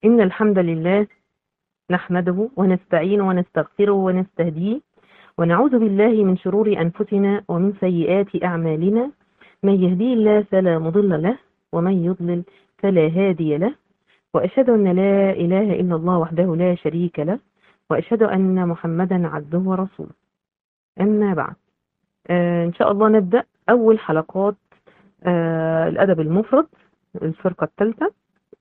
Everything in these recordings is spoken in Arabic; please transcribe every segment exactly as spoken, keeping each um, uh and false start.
إن الحمد لله نحمده ونستعينه ونستغفره ونستهديه ونعوذ بالله من شرور أنفسنا ومن سيئات أعمالنا. من يهديه الله فلا مضل له ومن يضلل فلا هادي له، وأشهد أن لا إله إلا الله وحده لا شريك له، وأشهد أن محمدا عبده ورسوله. أما بعد، آه إن شاء الله نبدأ أول حلقات آه الأدب المفرد الفرقة الثالثة.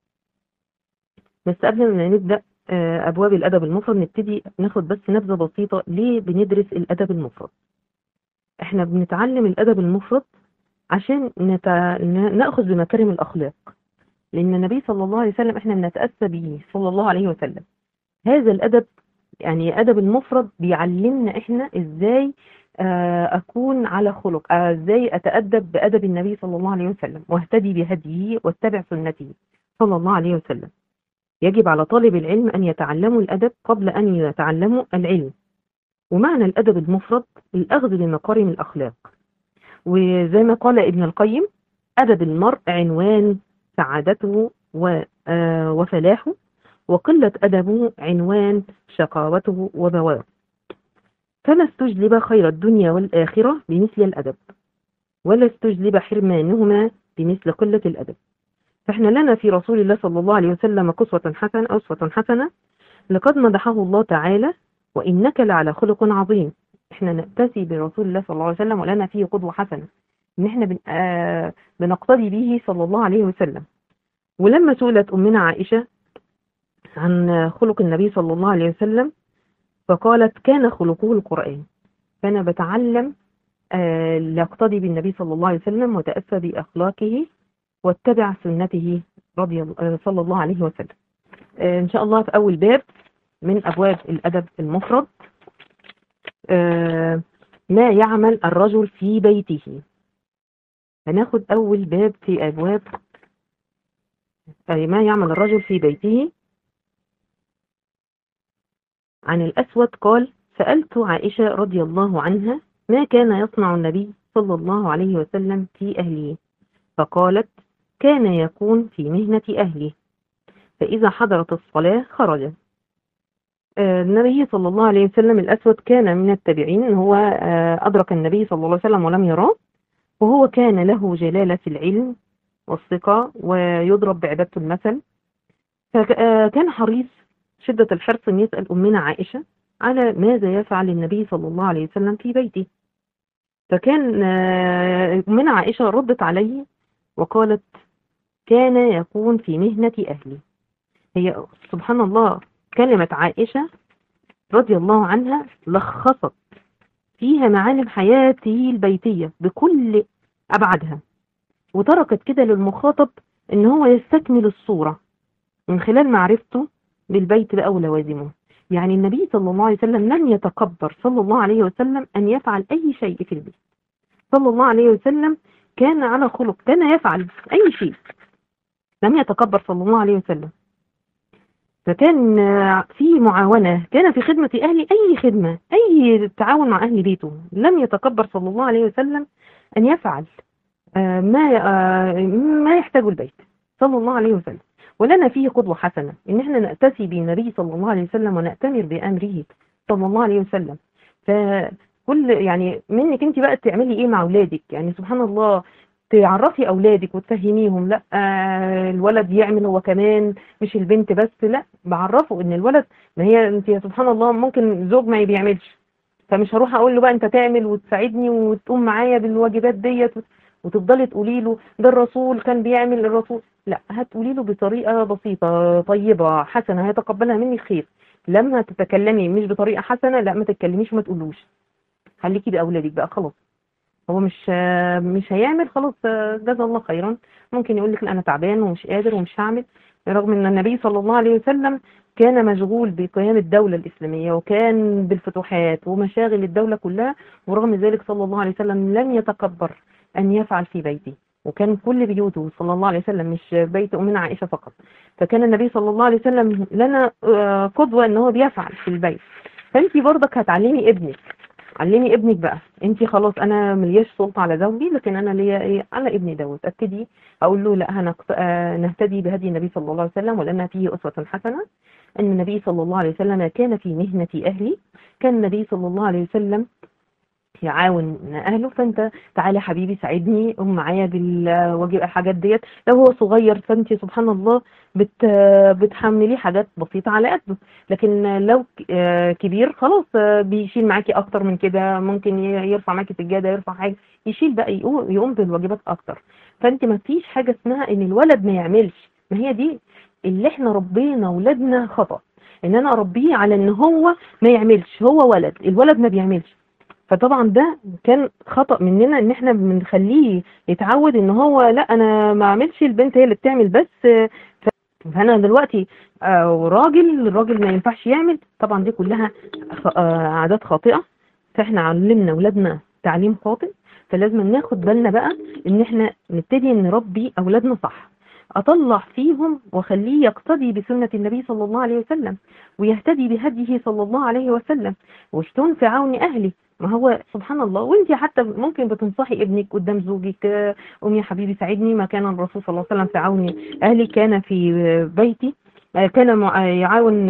بس قبل ما نبدأ آه أبواب الأدب المفرد نبتدي ناخد بس نبذة بسيطة ليه بندرس الأدب المفرد. احنا بنتعلم الأدب المفرد عشان نتع... نأخذ بمكارم الأخلاق، لأن النبي صلى الله عليه وسلم احنا بنتأسى به صلى الله عليه وسلم. هذا الأدب يعني أدب المفرد بيعلمنا احنا ازاي آه أكون على خلق، آه ازاي أتأدب بأدب النبي صلى الله عليه وسلم واهتدي بهديه واتبع سنته صلى الله عليه وسلم. يجب على طالب العلم أن يتعلموا الأدب قبل أن يتعلموا العلم. ومعنى الأدب المفرد الأخذ بمكارم الأخلاق، وزي ما قال ابن القيم: أدب المرء عنوان سعادته وفلاحه، وقلة أدبه عنوان شقاوته وبواره. فلا استجلب خير الدنيا والآخرة بمثل الأدب، ولا استجلب حرمانهما بمثل قلة الأدب. فإحنا لنا في رسول الله صلى الله عليه وسلم قسوة حسنة أسوة حسنة، لقد مدحه الله تعالى: وإنك لعلى خلق عظيم. إحنا نأتسي برسول الله صلى الله عليه وسلم ولنا فيه قدوة حسنة، إن إحنا بن... آه... بنقتدي به صلى الله عليه وسلم. ولما سئلت أمنا عائشة عن خلق النبي صلى الله عليه وسلم فقالت: كان خلقه القرآن. فأنا بتعلم آه... لأقتدي بالنبي صلى الله عليه وسلم وتأسى بأخلاقه واتبع سنته رضي الله صلى الله عليه وسلم. آه إن شاء الله في أول باب من أبواب الأدب المفرد، آه ما يعمل الرجل في بيته. هناخد أول باب في أبواب أي ما يعمل الرجل في بيته. عن الأسود قال: سألت عائشة رضي الله عنها ما كان يصنع النبي صلى الله عليه وسلم في أهله، فقالت: كان يكون في مهنة أهله، فإذا حضرت الصلاة خرج. النبي صلى الله عليه وسلم الأسود كان من التابعين، هو أدرك النبي صلى الله عليه وسلم ولم يراه، وهو كان له جلالة في العلم والثقة ويضرب بعبادة المثل. فكان حريص شدة الحرص أن يسأل أمنا عائشة على ماذا يفعل النبي صلى الله عليه وسلم في بيته. فكان أمنا عائشة ردت عليه وقالت: كان يكون في مهنة أهلي. هي سبحان الله كلمة عائشة رضي الله عنها لخصت فيها معالم حياته البيتية بكل أبعادها، وتركت كده للمخاطب إن هو يستكمل الصورة من خلال معرفته بالبيت بقى ولوازمه. يعني النبي صلى الله عليه وسلم لم يتكبر صلى الله عليه وسلم أن يفعل أي شيء في البيت. صلى الله عليه وسلم كان على خلق، كان يفعل أي شيء، لم يتكبر صلى الله عليه وسلم. فكان في معاونة، كان في خدمة أهل أي خدمة، أي تعاون مع أهل بيته. لم يتكبر صلى الله عليه وسلم أن يفعل ما ما يحتاج البيت صلى الله عليه وسلم. ولنا فيه قدوة حسنة إن احنا نأتسي بالنبي صلى الله عليه وسلم ونأتمر بأمره صلى الله عليه وسلم. فكل يعني منك انت بقى تعملي ايه مع أولادك، يعني سبحان الله تعرفي أولادك وتفهميهم: لا آه الولد يعمل هو كمان، مش البنت بس. لا، بعرفه ان الولد، ما هي انت سبحان الله ممكن زوج ما بيعملش، فمش هروح اقول له بقى انت تعمل وتساعدني وتقوم معايا بالواجبات ديت وتفضلي تقولي له ده الرسول كان بيعمل الرسول. لا، هتقولي له بطريقة بسيطة طيبة حسنة هيتقبلها مني خير. لما تتكلمي مش بطريقة حسنة، لا ما تتكلميش وما تقولوش، خليكي بأولادك بقى خلاص. هو مش مش هيعمل خلاص جزا الله خيرا، ممكن يقول لك لا انا تعبان ومش قادر ومش هعمل، رغم ان النبي صلى الله عليه وسلم كان مشغول بقيام الدولة الإسلامية وكان بالفتوحات ومشاغل الدولة كلها، ورغم ذلك صلى الله عليه وسلم لم يتكبر أن يفعل في بيته. وكان كل بيوته صلى الله عليه وسلم، مش بيت أمنا عائشة فقط. فكان النبي صلى الله عليه وسلم لنا قدوة ان هو بيفعل في البيت. فانتي برضك هتعلمي ابنك علمي ابنك بقى. انت خلاص انا ملياش سلطه على زوجي، لكن انا ليا ايه على ابني دوت. ابتدي اقول له لا هنقت... آه نهتدي بهدي النبي صلى الله عليه وسلم، ولنا فيه اسوه حسنه. ان النبي صلى الله عليه وسلم كان في مهنه اهلي، كان النبي صلى الله عليه وسلم يعاون اهله. فانت تعالى حبيبي ساعدني، قوم معايا بالواجب الحاجات ديت. لو هو صغير فانت سبحان الله بت بتحمليه حاجات بسيطه على قده، لكن لو كبير خلاص بيشيل معاكي اكتر من كده، ممكن يرفع معاكي سجاده، يرفع حاجه، يشيل بقى، يقوم يقوم بالواجبات اكتر. فانت ما فيش حاجه اسمها ان الولد ما يعملش، ما هي دي اللي احنا ربينا اولادنا خطأ، ان انا اربيه على ان هو ما يعملش، هو ولد، الولد ما بيعملش. فطبعا ده كان خطأ مننا، ان احنا بنخليه يتعود ان هو لا انا ما اعملش، البنت هي اللي بتعمل بس. فانا دلوقتي آه راجل، الراجل ما ينفعش يعمل. طبعا دي كلها آه عادات خاطئة. فاحنا علمنا اولادنا تعليم خاطئ، فلازم ناخد بالنا بقى ان احنا نبتدي نربي اولادنا صح، اطلع فيهم واخليه يقتدي بسنة النبي صلى الله عليه وسلم، ويهتدي بهديه صلى الله عليه وسلم، واشتون في عون اهلي. ما هو سبحان الله، وانت حتى ممكن بتنصحي ابنك قدام زوجك، قوم يا حبيبي ساعدني، ما كان الرسول صلى الله عليه وسلم في عون اهلي، كان في بيتي كان يعاون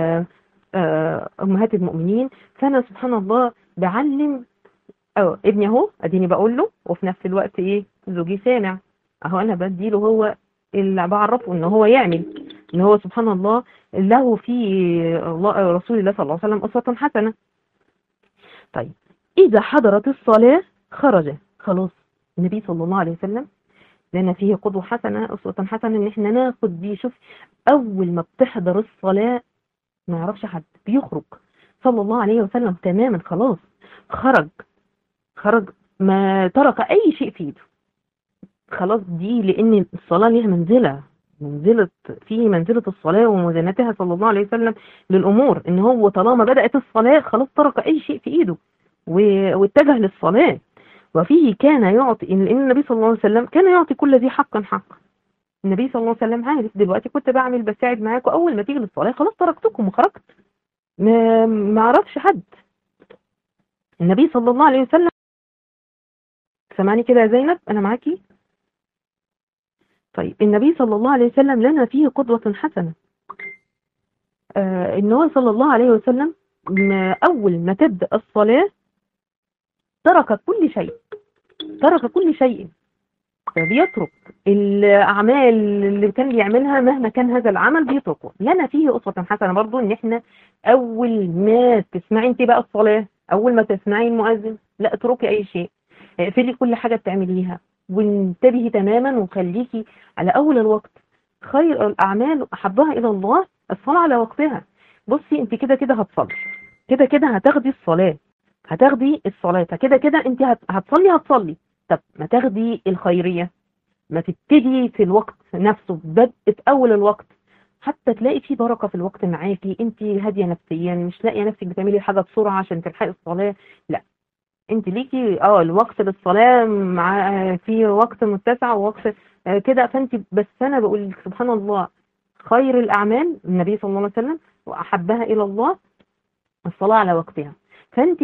امهات المؤمنين. فانا سبحان الله بعلم اه ابني اهو، اديني بقول له، وفي نفس الوقت ايه زوجي سامع اهو، انا بديله هو اللي بعرفه ان هو يعمل، ان هو سبحان الله له في الله رسول الله صلى الله عليه وسلم اسوة حسنة. طيب اذا حضرت الصلاة خرج، خلاص النبي صلى الله عليه وسلم لنا فيه قدوة حسنة، اسوة حسنة، ان احنا ناخد دي. شوف اول ما بتحضر الصلاة ما يعرفش حد، بيخرج صلى الله عليه وسلم تماما، خلاص خرج، خرج ما ترك اي شيء في ايده، خلاص. دي لان الصلاة ليها منزلة، منزلة في منزلة الصلاة وموازنتها صلى الله عليه وسلم للامور، ان هو طالما بدأت الصلاة خلاص ترك اي شيء في ايده واتجه للصلاة. وفيه كان يعطي، لان النبي صلى الله عليه وسلم كان يعطي كل ذي حق حق. النبي صلى الله عليه وسلم عارف دلوقتي كنت بعمل بساعد معاكم، اول ما تيجي للصلاة خلاص تركتكم وخرجت، ما ما اعرفش حد. النبي صلى الله عليه وسلم، سمعني كده يا زينب انا معاكي. طيب النبي صلى الله عليه وسلم لنا فيه قدوة حسنة. آه ان هو صلى الله عليه وسلم اول ما تبدأ الصلاة ترك كل شيء، ترك كل شيء، بيترك الاعمال اللي كان بيعملها مهما كان هذا العمل بيتركه. لنا فيه اسوة حسنة برضو، ان احنا اول ما تسمعي انت بقى الصلاة، اول ما تسمعي المؤذن لا اتركي اي شيء، اقفلي كل حاجة بتعمليها وانتبهي تماما وخليكي على اول الوقت. خير الاعمال احبها الى الله الصلاة على وقتها. بصي انت كده كده هتصلي، كده كده هتاخدي الصلاة، هتاخدي الصلاة، فكده كده انت هتصلي هتصلي. طب ما تاخدي الخيرية، ما تبتدي في الوقت نفسه، بدء في اول الوقت، حتى تلاقي في بركة في الوقت معاكي، انت هادية نفسيا، مش لاقيه نفسك بتعملي حاجة بسرعة عشان تلحقي الصلاة، لا انت ليكي اه الوقت للصلاة، مع في وقت متسع ووقت آه كده. فانت بس انا بقول لك سبحان الله، خير الاعمال النبي صلى الله عليه وسلم واحبها الى الله الصلاة على وقتها. فانت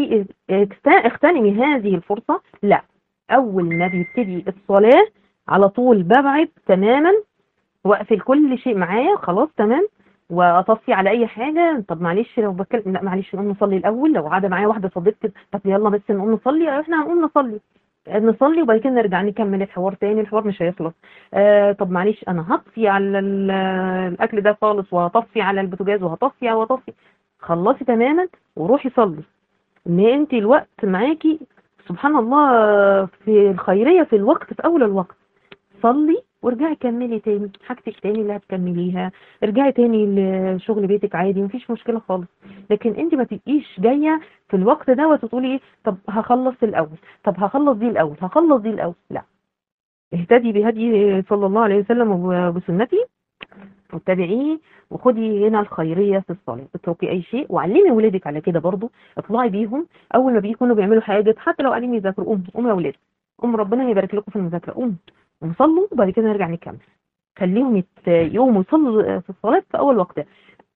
اغتنمي هذه الفرصة. لا اول ما بيبتدي الصلاة على طول ببعد تماما واقفل كل شيء معايا، خلاص تمام، واطفي على اي حاجه. طب معلش لو بتكلم، لا معلش نقوم نصلي الاول، لو قاعده معايا واحده صديقتي طب يلا بس نقوم نصلي، احنا هنقوم نصلي نصلي وبعد كده نرجع نكمل الحوار تاني، الحوار مش هيخلص. آه طب معلش انا هطفي على الاكل ده خالص، وهطفي على البوتاجاز وهطفي وهطفي، خلصي تماما وروحي صلي. ان انت الوقت معاكي سبحان الله في الخيريه في الوقت، في اول الوقت صلي وارجعي كملي تاني حاجتك تاني اللي هتكمليها، ارجعي تاني لشغل بيتك عادي مفيش مشكلة خالص. لكن انت ما تبقيش جاية في الوقت ده وتقولي ايه طب هخلص الاول، طب هخلص دي الاول، هخلص دي الاول، لا اهتدي بهدي صلى الله عليه وسلم وبسنتي واتبعيه، وخدي هنا الخيرية في الصلاة، اتركي اي شيء وعلمي ولادك على كده برضو، اطلعي بيهم اول ما بيكونوا بيعملوا حاجة، حتى لو قاعدين يذاكروا قوم قوم يا ولاد قوم، ربنا يبارك لكم في المذاكرة، قوم وصلوا وبعد كده نرجع نكمل. خليهم يت... يقوموا يصلوا في الصلاة في اول وقتها.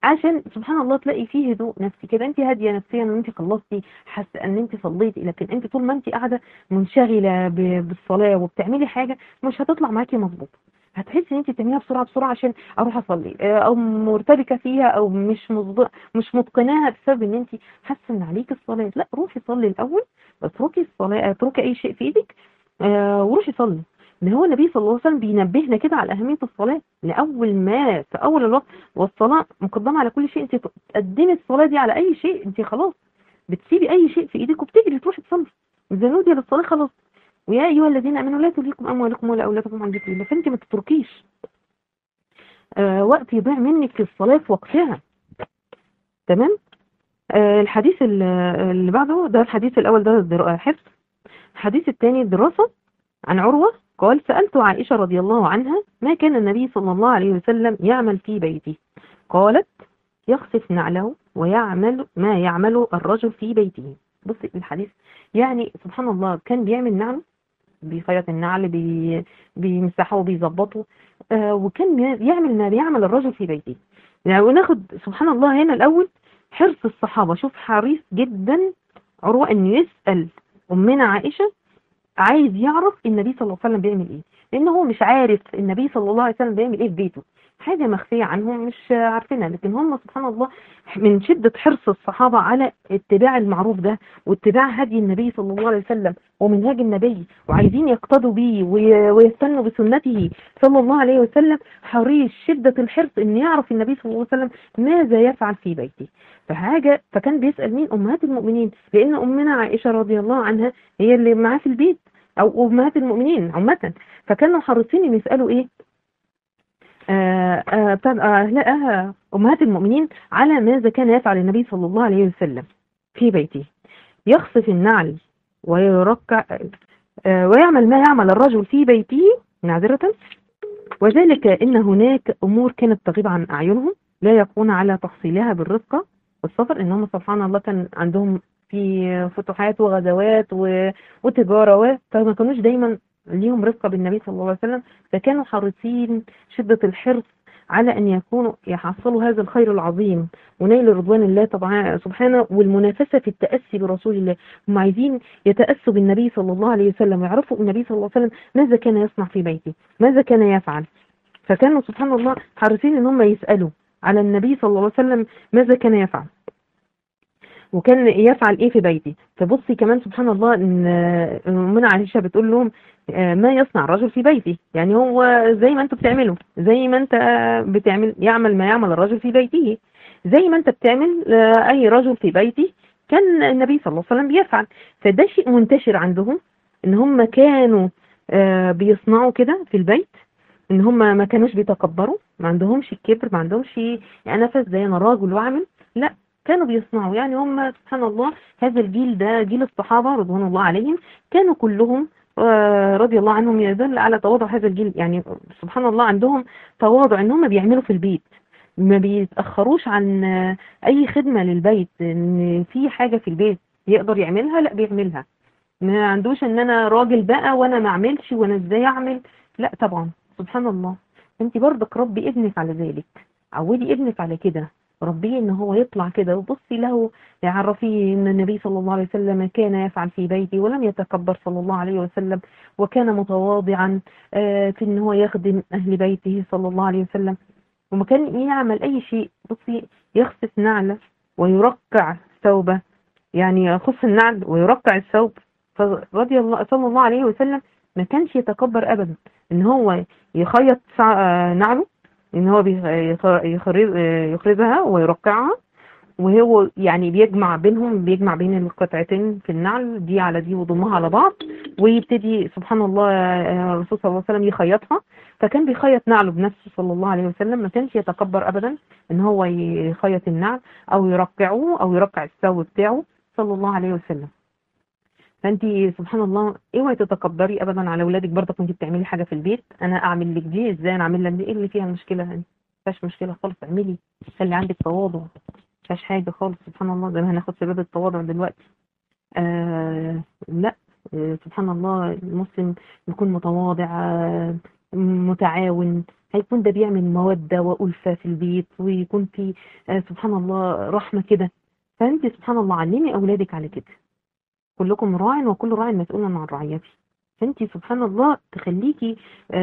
عشان سبحان الله تلاقي فيه هدوء نفسي كده، انت هاديه نفسيا ان انت خلصتي، حاسه ان انت صليتي. لكن انت طول ما انت قاعده منشغله ب- بالصلاه وبتعملي حاجه مش هتطلع معاكي مظبوطه، هتحسي ان انت بتعمليها بسرعه بسرعه عشان اروح اصلي، اه، او مرتبكه فيها، او مش مظبط مش متقناها بسبب ان انت حاسه ان عليكي الصلاه. لا، روحي صلي الاول، اتركي الصلاه، اتركي اي شيء في ايدك، آه وروحي صلي. ده هو النبي صلى الله عليه وسلم بينبهنا كده على اهميه الصلاه، لاول ما في اول الوقت، والصلاه مقدمه على كل شيء. انت تقدمي الصلاه دي على اي شيء، انت خلاص بتسيبي اي شيء في ايدك وبتجري تروحي تصلي. اذا نودي للصلاه خلاص. ويا ايها الذين امنوا لا تلهكم اموالكم ولا اولادكم عن ذكر الله، فانت ما تتركيش آه وقت يضيع منك في الصلاه في وقتها. تمام. آه الحديث ال- اللي بعده، ده الحديث الاول ده در- حفظ. الحديث الثاني دراسه. عن عروة قال سألت عائشة رضي الله عنها ما كان النبي صلى الله عليه وسلم يعمل في بيته؟ قالت يخسف نعله ويعمل ما يعمل الرجل في بيته. بصي الحديث، يعني سبحان الله كان بيعمل نعله، بيخيط النعل، بي بيمسحه وبيظبطه، آه وكان يعمل ما بيعمل الرجل في بيته. يعني وناخد سبحان الله هنا الأول حرص الصحابة. شوف حريص جدا عروة انه يسأل أمنا عائشة، عايز يعرف النبي صلى الله عليه وسلم بيعمل ايه، لان هو مش عارف النبي صلى الله عليه وسلم بيعمل ايه في بيته، حاجه مخفيه عنهم مش عارفينها. لكن هم سبحان الله من شده حرص الصحابه على اتباع المعروف ده واتباع هدي النبي صلى الله عليه وسلم ومنهاج النبي، وعايزين يقتدوا بيه وي- ويستنوا بسنته صلى الله عليه وسلم، حريص شده الحرص ان يعرف النبي صلى الله عليه وسلم ماذا يفعل في بيته. فحاجه فكان بيسال مين؟ امهات المؤمنين، لان امنا عائشه رضي الله عنها هي اللي معاه في البيت، او امهات المؤمنين عامه. فكانوا حريصين ان يسالوا ايه، آه آه بتاع آه لا آه امهات المؤمنين على ماذا كان يفعل النبي صلى الله عليه وسلم في بيته. يخصف النعل ويركع، آه ويعمل ما يعمل الرجل في بيته معذرة، وذلك ان هناك امور كانت تغيب عن اعينهم لا يقون على تحصيلها بالرفقه والسفر. ان هم سبحان الله كان عندهم في فتوحات وغزوات و- وتجاره و- فما كانوش دايما ليهم رفقه بالنبي صلى الله عليه وسلم، فكانوا حريصين شده الحرص على ان يكونوا يحصلوا هذا الخير العظيم ونيل رضوان الله طبعا سبحانه، والمنافسه في التاسي برسول الله. هم عايزين يتاسوا بالنبي صلى الله عليه وسلم ويعرفوا النبي صلى الله عليه وسلم ماذا كان يصنع في بيته، ماذا كان يفعل. فكانوا سبحان الله حريصين ان هم يسألوا على النبي صلى الله عليه وسلم ماذا كان يفعل وكان يفعل ايه في بيتي. فبصي كمان سبحان الله ان امنا عائشة بتقول لهم آه، ما يصنع الرجل في بيتي، يعني هو زي ما انتوا بتعملوا، زي ما انت بتعمل يعمل ما يعمل الرجل في بيته، زي ما انت بتعمل آه، اي رجل في بيتي كان النبي صلى الله عليه وسلم بيفعل. فده شيء منتشر عندهم ان هم كانوا آه، بيصنعوا كده في البيت، ان هم ما كانوش بيتكبروا، ما عندهمش الكبر، ما عندهمش يعني نفس زي انا راجل واعمل، لا كانوا بيصنعوا. يعني هم سبحان الله هذا الجيل ده جيل الصحابة رضوان الله عليهم كانوا كلهم آه، رضي الله عنهم يدل على تواضع هذا الجيل. يعني سبحان الله عندهم تواضع ان هم بيعملوا في البيت، ما بيتأخروش عن آه، اي خدمة للبيت، ان في حاجة في البيت يقدر يعملها لا بيعملها. ما عندوش ان انا راجل بقى وانا ما اعملش وانا ازاي اعمل، لا طبعا سبحان الله. انت برضك ربي ابنك على ذلك، عودي ابنك على كده، ربيه ان هو يطلع كده وبصي له، يعرفيه ان النبي صلى الله عليه وسلم كان يفعل في بيته ولم يتكبر صلى الله عليه وسلم، وكان متواضعا آه، في ان هو يخدم اهل بيته صلى الله عليه وسلم، وما كان يعمل اي شيء. بصي يخصف نعله ويرقع ثوبه، يعني يخص النعل ويرقع الثوب. فرضي الله صلى الله عليه وسلم ما كانش يتكبر ابدا ان هو يخيط سع- آه، نعله، ان هو بيخ- يخ- يخرز- آه، يخرزها ويرقعها، وهو يعني بيجمع بينهم، بيجمع بين القطعتين في النعل دي على دي ويضمها على بعض، ويبتدي سبحان الله آه، الرسول صلى الله عليه وسلم يخيطها. فكان بيخيط نعله بنفسه صلى الله عليه وسلم، ما كانش يتكبر ابدا ان هو يخيط النعل او يرقعه او يرقع الثوب بتاعه صلى الله عليه وسلم. فانت سبحان الله اوعي تتكبري ابدا على اولادك. برضك انت بتعملي حاجه في البيت، انا اعمل لك دي ازاي، انا اعمل لك دي، ايه اللي فيها المشكله؟ يعني ما فيهاش مشكله خالص، اعملي، خلي عندك تواضع، ما فيهاش حاجه خالص. سبحان الله زي ما هناخد سبب التواضع دلوقتي. آه لا آه سبحان الله المسلم يكون متواضع، آه متعاون هيكون ده بيعمل مودة وألفة في البيت، ويكون في آه سبحان الله رحمة كده. فانت سبحان الله علمي أولادك على كده. كلكم راع وكل راع مسؤول عن رعيته. فانت سبحان الله تخليكي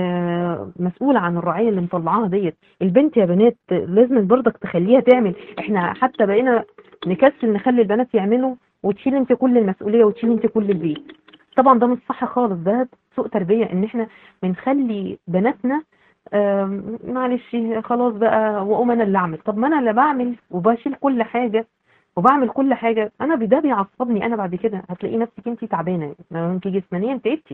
آه مسؤولة عن الرعية اللي مطلعاها ديت. البنت يا بنات لازم برضك تخليها تعمل. احنا حتى بقينا نكسل نخلي البنات يعملوا، وتشيل انت كل المسؤولية وتشيل انت كل البيت. طبعا ده مش صح خالص، ده سوء تربية ان احنا بنخلي بناتنا آم، معلش خلاص بقى واقوم انا اللي اعمل. طب ما انا اللي بعمل وبشيل كل حاجة وبعمل كل حاجة، انا ده بيعصبني. انا بعد كده هتلاقي نفسك انت تعبانة، ما انت جسمانيا تعبتي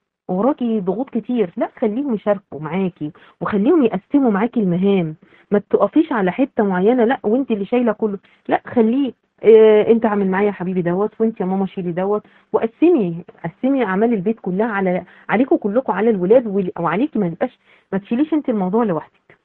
وراكي ضغوط كتير. لا خليهم يشاركوا معاكي وخليهم يقسموا معاكي المهام. ما تقفيش على حتة معينة لا وانت اللي شايلة كله. لا خليه اه انت اعمل معايا يا حبيبي دوت، وانت يا ماما شيلي دوت. وقسمي قسمي اعمال البيت كلها على عليكم كلكم، على الولاد وال- وعليكي. ما يبقاش ما تشيليش انت الموضوع لوحدك،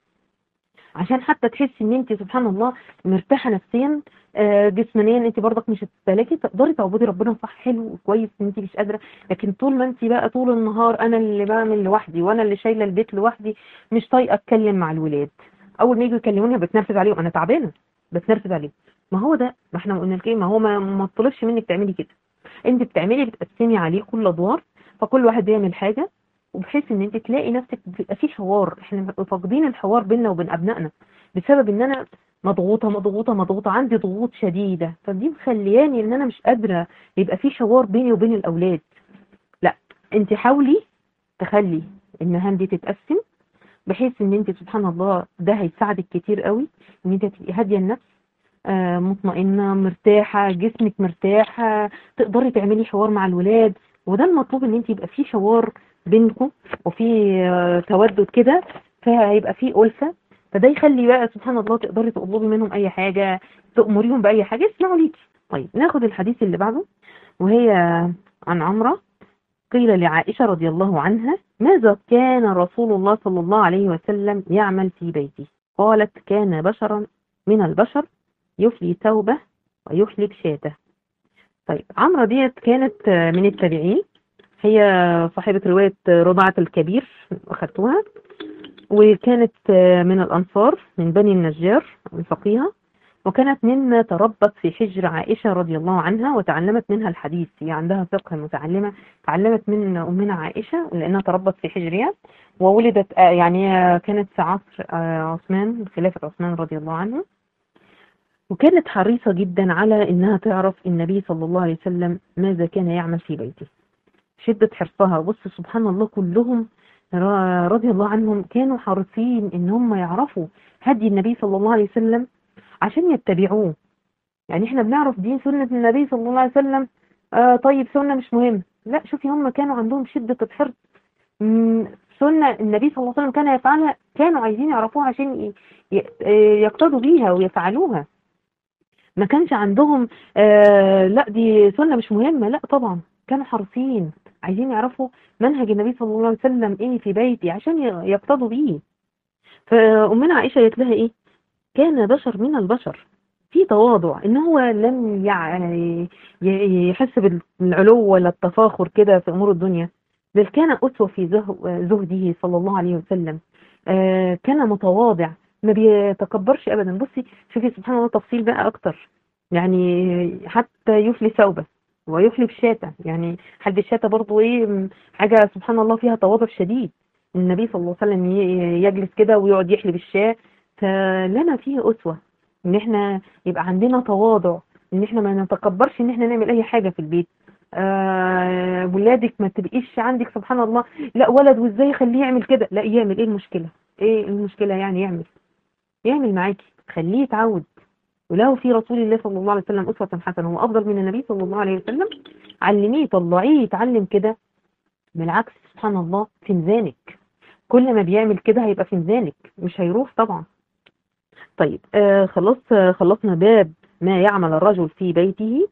عشان حتى تحسي ان انت سبحان الله مرتاحه نفسيا. آه، جسمانيا انت برضك مش هتستهلكي، تقدري تعبدي ربنا صح حلو وكويس ان انت مش قادره. لكن طول ما انت بقى طول النهار انا اللي بعمل لوحدي وانا اللي شايله البيت لوحدي، مش طايقه اتكلم مع الولاد. اول ما يجوا يكلموني بتنرفز عليهم، انا تعبانه بتنرفز عليهم. ما هو ده، ما احنا قلنا لك ايه، ما هو ما ما طلبش منك تعملي كده. انت بتعملي بتقسمي عليه كل ادوار، فكل واحد بيعمل حاجه، وبحيث ان انت تلاقي نفسك بيبقى في حوار. احنا فاقدين الحوار بيننا وبين ابنائنا بسبب ان انا مضغوطه مضغوطه مضغوطه، عندي ضغوط شديده، فدي مخلياني ان انا مش قادره يبقى في حوار بيني وبين الاولاد. لا، انت حاولي تخلي المهام دي تتقسم، بحيث ان انت سبحان الله ده هيساعدك كتير قوي ان انت تبقي هاديه النفس، آه، مطمئنه مرتاحه، جسمك مرتاح، آه، تقدري تعملي حوار مع الولاد. وده المطلوب، ان انت يبقى في حوار بينكم وفي آه، تودد كده، فهيبقى في ألفة. فده يخلي بقى سبحان الله تقدري تطلبي منهم اي حاجه، تأمريهم بأي حاجه يسمعوا ليكي. طيب ناخد الحديث اللي بعده، وهي عن عمرة. قيل لعائشة رضي الله عنها: ماذا كان رسول الله صلى الله عليه وسلم يعمل في بيته؟ قالت: كان بشرا من البشر يفلي ثوبه ويحلب شاته. طيب عمرة ديت كانت من التابعين، هي صاحبة رواية رضاعة الكبير أخذتوها، وكانت من الأنصار من بني النجار الفقيهة، وكانت مما تربت في حجر عائشة رضي الله عنها وتعلمت منها الحديث. هي عندها فقه متعلمة، تعلمت من أمنا عائشة لأنها تربت في حجرها. وولدت آه، يعني آه، كانت في عصر آه، عثمان، خلافة عثمان رضي الله عنه. وكانت حريصة جدا على إنها تعرف النبي صلى الله عليه وسلم ماذا كان يعمل في بيته. شدة حرصها، بص سبحان الله كلهم را- رضي الله عنهم كانوا حريصين إن هم يعرفوا هدي النبي صلى الله عليه وسلم عشان يتبعوه. يعني احنا بنعرف دين سنة النبي صلى الله عليه وسلم، آه طيب سنة مش مهم. لا شوفي هم كانوا عندهم شدة الحرص. مم، سنة النبي صلى الله عليه وسلم كان يفعلها، كانوا عايزين يعرفوها عشان ي- ي- يقتدوا بيها ويفعلوها. ما كانش عندهم آه لا دي سنة مش مهمة، لا طبعا كانوا حريصين عايزين يعرفوا منهج النبي صلى الله عليه وسلم ايه في بيتي عشان ي- يقتدوا بيه. فأمنا عائشة قالت لها ايه؟ كان بشر من البشر، في تواضع، ان هو لم يع- ي- يحس بالعلو ولا التفاخر كده في امور الدنيا، بل كان اسوه في زه- زهده صلى الله عليه وسلم. آه، كان متواضع، ما بيتكبرش ابدا. بصي شوفي سبحان الله تفصيل بقى اكتر، يعني حتى يفلي ثوبه ويحلي بشاته. يعني حلب الشاته برضو ايه، م- حاجه سبحان الله فيها تواضع شديد. النبي صلى الله عليه وسلم ي- يجلس كده ويقعد يحلب الشاة. فلنا فيه أسوة ان احنا يبقى عندنا تواضع، ان احنا ما نتكبرش ان احنا نعمل اي حاجة في البيت. آه ولادك ما تبقيش عندك سبحان الله لا ولد وازاي يخليه يعمل كده، لا يعمل، ايه المشكلة؟ ايه المشكلة يعني؟ يعمل يعمل معاكي، خليه يتعود. وله في رسول الله صلى الله عليه وسلم أسوة حسنة، هو أفضل من النبي صلى الله عليه وسلم. علميه، طلعيه يتعلم كده. بالعكس سبحان الله في ميزانك، كل ما بيعمل كده هيبقى في ميزانك، مش هيروح طبعا. طيب آه خلاص، آه خلصنا باب ما يعمل الرجل في بيته.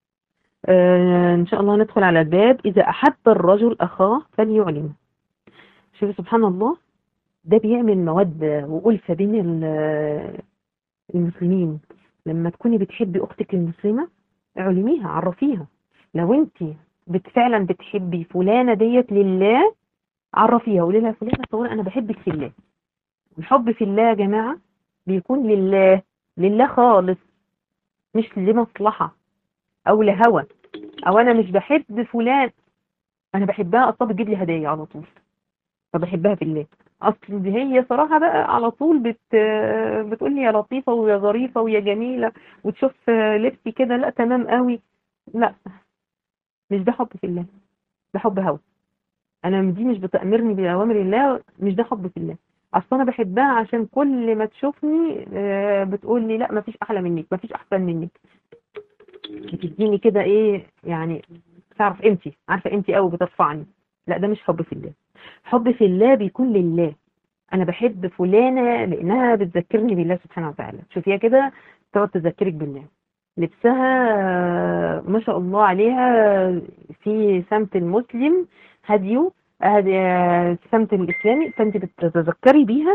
آه إن شاء الله ندخل على الباب إذا أحب الرجل أخاه فليعلم. شوف سبحان الله، ده بيعمل مودة وألفة بين ال- المسلمين. لما تكوني بتحبي أختك المسلمة علميها، عرفيها. لو انت بت- فعلا بتحبي فلانة ديت لله، عرفيها، قولي لها: فلانة صورة أنا بحبك في الله، الحب في الله يا جماعة بيكون لله، لله خالص، مش لمصلحة او لهوى، او انا مش بحب فلان، انا بحبها اصلا بتجيب لي هدايا على طول فبحبها في الله. اصل دي هي صراحة بقى على طول بت بتقول لي يا لطيفة ويا ظريفة ويا جميلة، وتشوف لبسي كده لا تمام قوي. لا، مش ده حب في الله، ده حب هوى. انا دي مش بتأمرني بأوامر الله، مش ده حب في الله. اصل انا بحبها عشان كل ما تشوفني آه، بتقول لي لا مفيش احلى منك، مفيش احسن منك، بتديني كده ايه يعني، تعرف قيمتي، عارفه قيمتي قوي، بترفعني. لا ده مش حب في الله. حب في الله بيكون لله. انا بحب فلانه لانها بتذكرني بالله سبحانه وتعالى، شوفيها كده تقعد تذكرك بالله، لبسها آه، ما شاء الله عليها في سمت المسلم، هديه هدي آه، سمت الاسلامي، فانت بتتذكري بيها.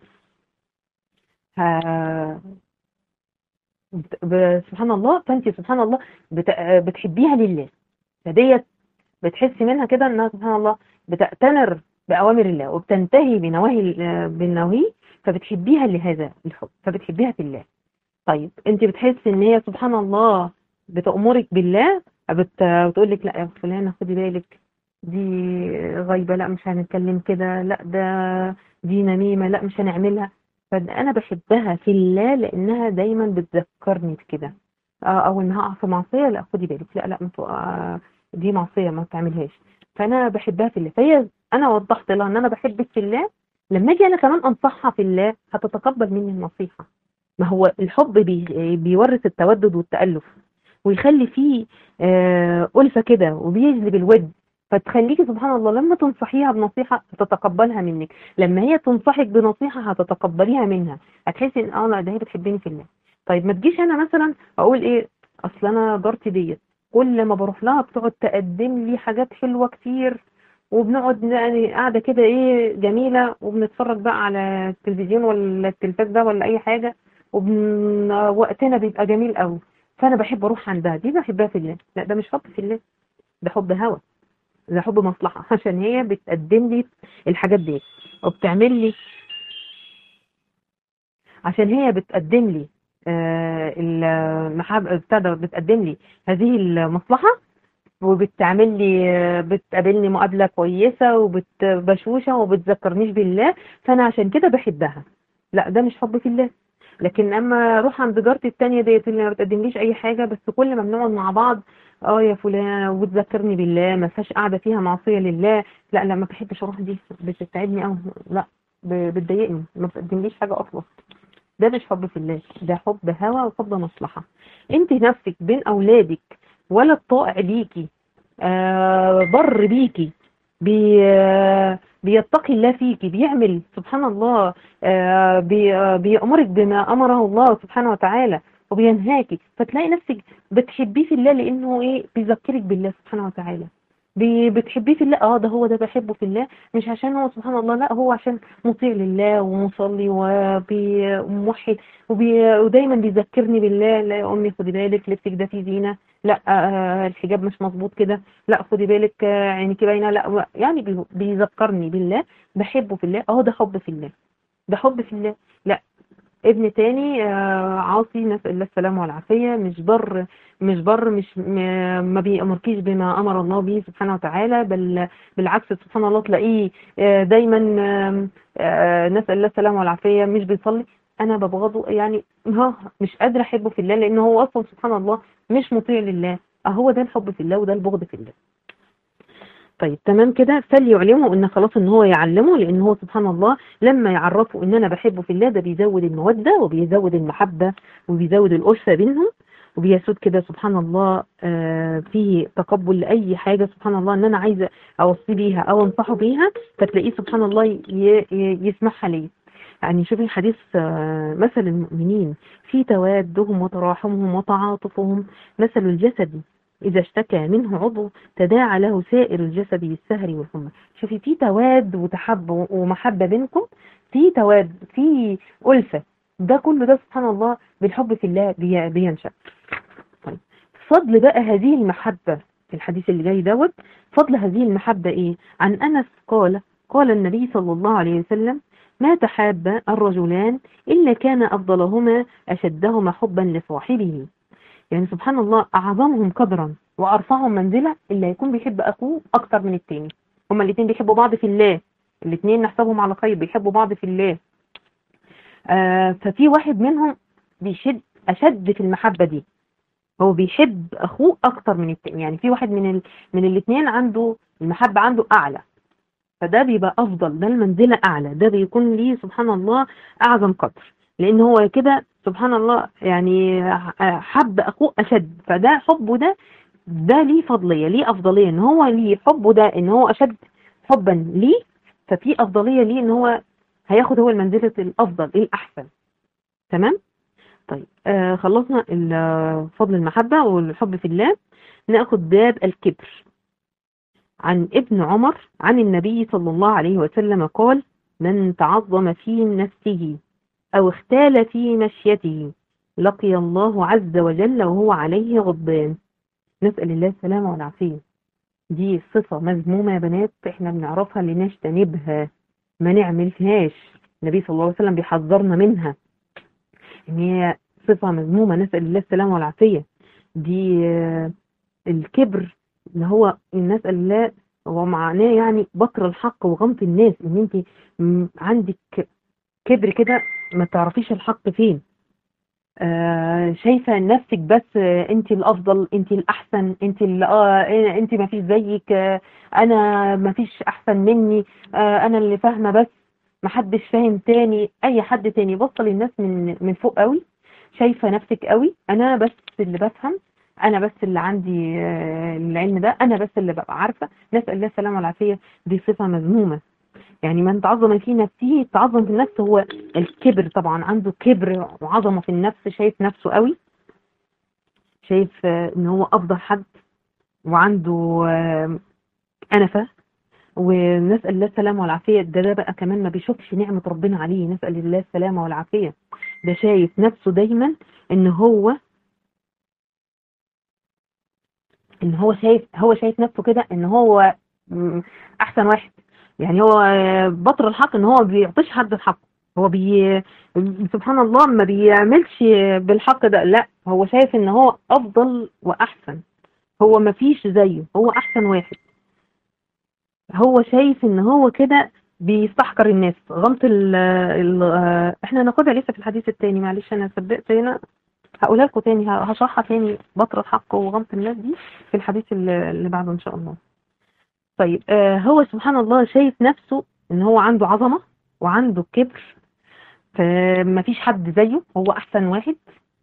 ها- بت- ب- سبحان الله، فانت سبحان الله بت- بتحبيها لله. فديت بتحسي منها كده انها سبحان الله بتأتمر بأوامر الله وبتنتهي بنواهي بالنواهي، فبتحبيها لهذا الحب، فبتحبيها في الله. طيب انت بتحسي ان هي سبحان الله بتأمرك بالله، بت... بتقول لك لا يا فلانة خدي بالك، دي غايبة، لا مش هنتكلم كده، لا ده دي نميمة، لا مش هنعملها. فأنا بحبها في الله لأنها دايما بتذكرني بكده. آه، أو إنها أقع في معصية، لا خدي بالك، لا لا ما تو- آه، دي معصية ما تعملهاش. فأنا بحبها في الله، فهي أنا وضحت لها إن أنا بحبك في الله، لما أجي أنا كمان أنصحها في الله هتتقبل مني النصيحة. ما هو الحب بي بيورث التودد والتألف، ويخلي فيه آه، ألفة كده، وبيجلب الود. فتخليكي سبحان الله لما تنصحيها بنصيحة هتتقبلها منك، لما هي تنصحك بنصيحة هتتقبليها منها، هتحسي ان اه لا ده هي بتحبني في الله. طيب ما تجيش انا مثلا اقول ايه، اصل انا جارتي ديت كل ما بروح لها بتقعد تقدم لي حاجات حلوة كتير، وبنقعد يعني قاعدة كده ايه جميلة، وبنتفرج بقى على التلفزيون ولا التلفاز ده ولا اي حاجة، وبن... وقتنا بيبقى جميل قوي، فانا بحب اروح عندها، دي بحبها في الله. لا ده مش حب في الله، ده حب هوى، ده حب مصلحة عشان هي بتقدم لي الحاجات دي وبتعمل لي، عشان هي بتقدم لي آه المحبة بتاع ده، بتقدم لي هذه المصلحة، وبتعمل لي آه، بتقابلني مقابلة كويسة وبتبشوشة وبتذكرنيش بالله، فأنا عشان كده بحبها. لا ده مش حب في الله. لكن اما اروح عند جارتي التانية ديت اللي ما بتقدمليش اي حاجة، بس كل ما بنقعد مع بعض اه يا فلانة وبتذكرني بالله، ما فيهاش قاعدة فيها معصية لله، لا لا ما بحبش اروح، دي بتتعبني قوي، لا ب- بتضايقني، ما بتقدمليش حاجة اصلا. ده مش حب في الله، ده حب هوى وحب مصلحة. انت نفسك بين اولادك ولد طائع ليكي، آه بر بيكي، بي آه بيتقي الله فيكي، بيعمل سبحان الله آه بي آه بيأمرك بما أمره الله سبحانه وتعالى، وبينهاكي، فتلاقي نفسك بتحبيه في الله لأنه إيه بيذكرك بالله سبحانه وتعالى. بي- بتحبيه في الله، اه ده هو ده بحبه في الله، مش عشان هو سبحان الله، لا هو عشان مطيع لله ومصلي وبي- وموحد، وبي ودايما بيذكرني بالله، لا يا امي خدي بالك لبسك ده فيه زينه، لا آه الحجاب مش مظبوط كده، لا خدي بالك آه عينيكي باينه، لا يعني بي- بيذكرني بالله، بحبه في الله، اه ده حب في الله، ده حب في الله. لا ابن تاني آه، عاصي، نسأل الله السلامة والعافية، مش بر، مش بر مش م- ما بيأمركيش بما أمر الله به سبحانه وتعالى، بل بالعكس سبحان الله تلاقيه آه، دايما آم، آه، نسأل الله السلامة والعافية مش بيصلي، أنا ببغضه يعني، ها مش قادرة أحبه في الله لأنه هو أصلا سبحان الله مش مطيع لله. أهو ده الحب في الله وده البغض في الله. طيب تمام كده، فليعلمه ان خلاص ان هو يعلمه، لان هو سبحان الله لما يعرفه ان انا بحبه في الله ده بيزود المودة وبيزود المحبة وبيزود الألفة بينهم، وبيسود كده سبحان الله آه، فيه تقبل لأي حاجة سبحان الله ان انا عايزة اوصي بيها او انصحه بيها، فتلاقيه سبحان الله ي- ي- يسمعها ليه. يعني شوفي الحديث آه، مثل المؤمنين في توادهم وتراحمهم وتعاطفهم مثل الجسد إذا اشتكى منه عضو تداعى له سائر الجسد بالسهر والحمى. شوفي في تواد وتحب ومحبة بينكم، في تواد، في ألفة، ده كله ده سبحان الله بالحب في الله بي- بينشأ. طيب فضل بقى هذه المحبة في الحديث اللي جاي دوت، فضل هذه المحبة ايه؟ عن أنس قال قال النبي صلى الله عليه وسلم ما تحاب الرجلان إلا كان أفضلهما أشدهما حبا لصاحبه. يعني سبحان الله، أعظمهم قدرا وأرفعهم منزلة اللي هيكون بيحب أخوه أكتر من التاني. هما الاتنين بيحبوا بعض في الله، الاتنين نحسبهم على خير، بيحبوا بعض في الله. آه ففي واحد منهم بيشد أشد في المحبة دي، هو بيحب أخوه أكتر من التاني. يعني في واحد من ال... من الاتنين عنده المحبة عنده أعلى، فده بيبقى أفضل، ده المنزلة أعلى، ده بيكون ليه سبحان الله أعظم قدر، لأن هو كده سبحان الله يعني حب أخوه أشد، فده حبه ده ده ليه فضلية، ليه أفضلية، إن هو ليه حبه ده إن هو أشد حبا ليه، ففي أفضلية ليه إن هو هياخد هو المنزلة الأفضل الأحسن. تمام. طيب آه خلصنا فضل المحبة والحب في الله، ناخد باب الكبر. عن ابن عمر عن النبي صلى الله عليه وسلم قال: من تعظم في نفسه أو اختال في مشيته لقي الله عز وجل وهو عليه غضبان. نسأل الله السلامة والعافية. دي صفة مذمومة يا بنات، احنا بنعرفها لنجتنبها، ما نعملهاش. النبي صلى الله عليه وسلم بيحذرنا منها، ان هي صفة مذمومة، نسأل الله السلامة والعافية. دي الكبر اللي هو نسأل الله، هو معناه يعني بطر الحق وغمط الناس، ان انت عندك كبر كده ما تعرفيش الحق فين. آه شايفة نفسك بس آه انت الافضل، انت الاحسن، انت اه انت ما فيش زيك، آه انا ما فيش احسن مني، آه انا اللي فاهمة بس ما حدش فاهم تاني، اي حد تاني. بصل للناس من من فوق قوي، شايفة نفسك قوي، انا بس اللي بفهم، انا بس اللي عندي آه العلم ده، انا بس اللي ببقى عارفة. نسأل الله السلامة والعافية. دي صفة مذمومة. يعني من تعظم في نفسه، التعظم في النفس هو الكبر، طبعا عنده كبر وعظمة في النفس، شايف نفسه قوي، شايف ان هو افضل حد، وعنده أنفة. ونسأل الله السلامة والعافية. ده ده بقى كمان ما بيشوفش نعمة ربنا عليه، نسأل الله السلامة والعافية. ده شايف نفسه دايما ان هو ان هو شايف هو شايف نفسه كده ان هو احسن واحد. يعني هو بطر الحق ان هو ما بيعطيش حد الحق، هو بي سبحان الله ما بيعملش بالحق ده، لا هو شايف ان هو افضل واحسن، هو ما فيش زيه، هو احسن واحد. هو شايف ان هو كده بيستحقر الناس. غلط ال ال احنا هناخدها لسه في الحديث التاني، معلش انا سبقت هنا، هقولها لكم تاني، هشرحها تاني، بطر الحق وغمط الناس دي في الحديث اللي بعده ان شاء الله. طيب آه هو سبحان الله شايف نفسه ان هو عنده عظمة وعنده كبر، فما فيش حد زيه، هو احسن واحد.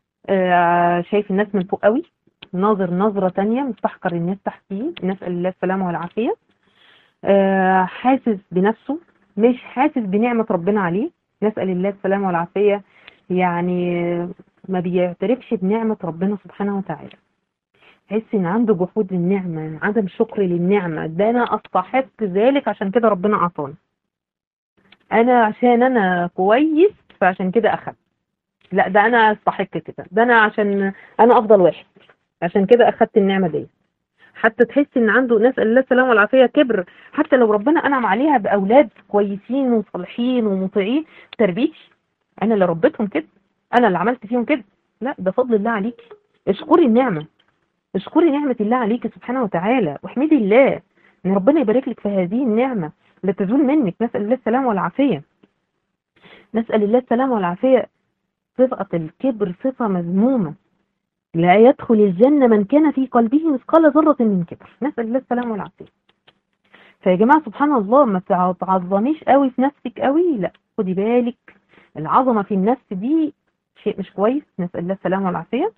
آه شايف الناس من فوق قوي، ناظر نظرة تانية، مستحقر الناس تحتيه، نسأل الله السلامة والعافية. آه حاسس بنفسه، مش حاسس بنعمة ربنا عليه، نسأل الله السلامة والعافية. يعني ما بيعترفش بنعمة ربنا سبحانه وتعالى، تحس ان عنده جحود للنعمة، عدم شكر للنعمة. ده انا استحق ذلك عشان كده ربنا اعطاني، انا عشان انا كويس فعشان كده اخذت، لا ده انا استحق كده، ده انا عشان انا افضل واحد عشان كده اخذت النعمة دي. حتى تحس ان عنده، نسأل الله السلامة والعافية، كبر. حتى لو ربنا انعم عليها باولاد كويسين وصالحين ومطيعين، تربيتي انا اللي ربيتهم كده، انا اللي عملت فيهم كده، لا ده فضل الله عليكي. اشكري النعمة، اشكري نعمة الله عليك سبحانه وتعالى، واحمدي الله ان ربنا يبارك لك في هذه النعمة لا تزول منك. نسأل الله السلامة والعافية. نسأل الله السلامة والعافية. صفة الكبر صفة مذمومة، لا يدخل الجنة من كان في قلبه مثقال ذرة من كبر. نسأل الله السلامة والعافية. فيا جماعة سبحان الله، ما تعظميش قوي في نفسك قوي، لا خدي بالك، العظمة في النفس دي شيء مش كويس. نسأل الله السلامة والعافية.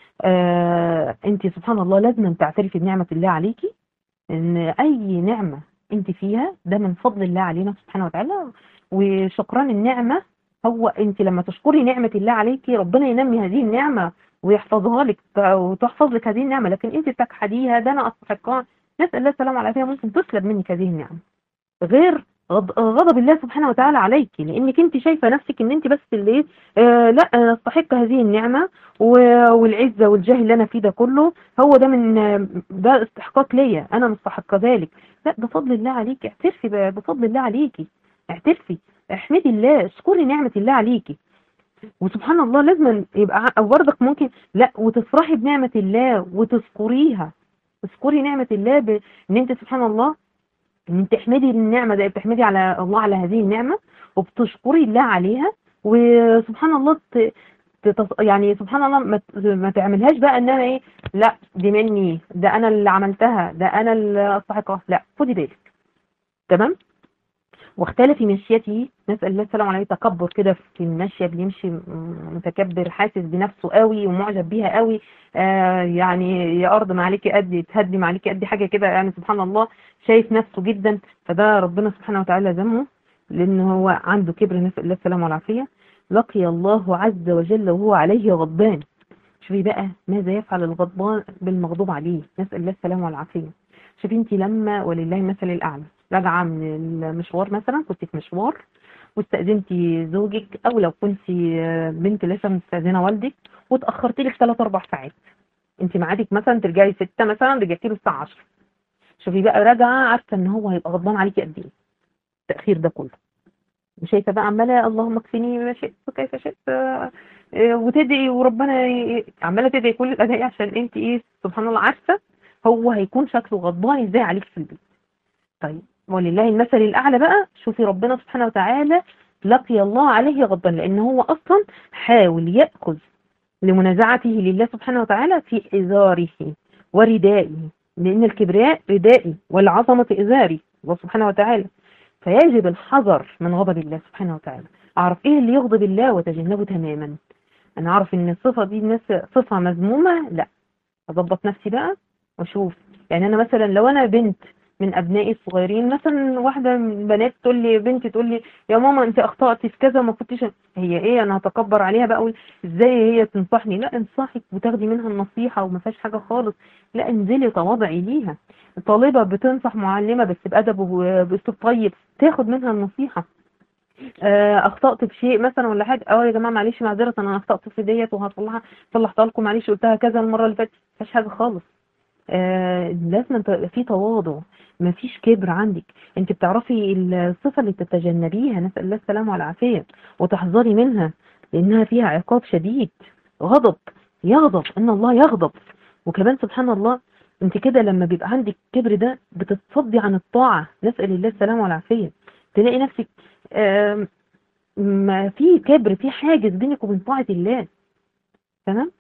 آه انت سبحان الله لازم تعترفي بنعمة الله عليكي، ان اي نعمة انت فيها ده من فضل الله علينا سبحانه وتعالى. وشكران النعمة، هو انت لما تشكري نعمة الله عليكي ربنا ينمي هذه النعمة ويحفظها لك وتحفظ لك هذه النعمة. لكن انت تجحديها، ده انا استحقها، نسأل الله السلامة والعافية، ممكن تسلب منك هذه النعمة. غير غضب الله سبحانه وتعالى عليكي، لانك انت شايفه نفسك ان انت بس اللي آه لا انا استحق هذه النعمه والعزه والجاه اللي انا فيه ده كله، هو ده من ده استحقاق ليا، انا مستحقه ذلك. لا ده فضل الله عليكي، اعترفي بفضل الله عليكي، اعترفي. احمدي الله، اشكري نعمة الله عليكي. وسبحان الله لازم يبقى ع- او برضك ممكن لا، وتفرحي بنعمة الله وتذكريها. تذكري نعمة الله ب... ان انت سبحان الله، ان انت تحمدي النعمة ده، بتحمدي على الله على هذه النعمة وبتشكري الله عليها. وسبحان الله ت... تتص... يعني سبحان الله ما, ت- ما تعملهاش بقى انها ايه، لا دي مني، ده انا اللي عملتها، ده انا اللي استحقها، لا خدي بالك. تمام. واختلف مشيته، نسأل الله السلامة عليه، تكبر كده في المشية، بيمشي م- متكبر، حاسس بنفسه قوي ومعجب بيها قوي. آه يعني يا أرض ما عليكي قد تهدي، ما عليكي قد حاجة كده، يعني سبحان الله شايف نفسه جدا. فده ربنا سبحانه وتعالى ذمه، لأن هو عنده كبر، نسأل الله السلامة والعافية. لقي الله عز وجل وهو عليه غضبان. شوفي بقى ماذا يفعل الغضبان بالمغضوب عليه، نسأل الله السلامة والعافية. شوفي انت لما ولله المثل الأعلى راجعة من المشوار، مثلا كنت في مشوار واستأذنتي زوجك، أو لو كنت بنت لسه مستأذنة والدك واتأخرتي لك ثلاث أربع ساعات، انت ميعادك مثلا ترجعي ستة، مثلا رجعتي له الساعة عشرة. شوفي بقى راجعة عارفة ان هو هيبقى غضبان عليكي قد ايه التأخير ده كله. شايفه بقى عماله اللهم اكفني ما شئت وكيف شئت، آه، آه، وتدعي وربنا ي- عماله تدعي كل الادعيه عشان انت ايه سبحان الله عارفه هو هيكون شكله غضبان ازاي عليك في البيت. طيب ولله المثل الاعلى بقى، شوفي ربنا سبحانه وتعالى لقي الله عليه غضبان، لان هو اصلا حاول ياخذ لمنازعته لله سبحانه وتعالى في ازاره وردائه، لان الكبرياء ردائي والعظمه ازاري الله سبحانه وتعالى. فيجب الحذر من غضب الله سبحانه وتعالى. اعرف ايه اللي يغضب الله وتجنبه تماما. انا اعرف ان الصفه دي الناس صفه مذمومه، لا اضبط نفسي بقى واشوف. يعني انا مثلا لو انا بنت من ابنائي الصغيرين، مثلا واحده من البنات تقول لي، بنتي تقول لي يا ماما انت اخطاتي في كذا ما كنتش، هي ايه انا هتكبر عليها بقى اقول ازاي هي تنصحني؟ لا انصحك وتاخدي منها النصيحه وما فيهاش حاجه خالص. لا انزلي تواضعي ليها. طالبه بتنصح معلمه بس بادب وباسلوب طيب، تاخد منها النصيحه. آه، اخطات في شيء مثلا ولا حاجه، اه يا جماعه معلش معذره انا اخطات في ديت وهصلحها، صلحتها لكم معلش قلتها كذا المره اللي فاتت، مفيش حاجه خالص. آه لازم تبقى في تواضع، مفيش كبر عندك. انت بتعرفي الصفه اللي تتجنبيها، نسال الله السلامه والعافيه، وتحذري منها لانها فيها عقاب شديد. غضب، يغضب ان الله يغضب. وكمان سبحان الله انت كده لما بيبقى عندك كبر ده بتتصدي عن الطاعه، نسال الله السلامه والعافيه. تلاقي نفسك آه ما في كبر، في حاجز بينك وبين طاعة الله. تمام.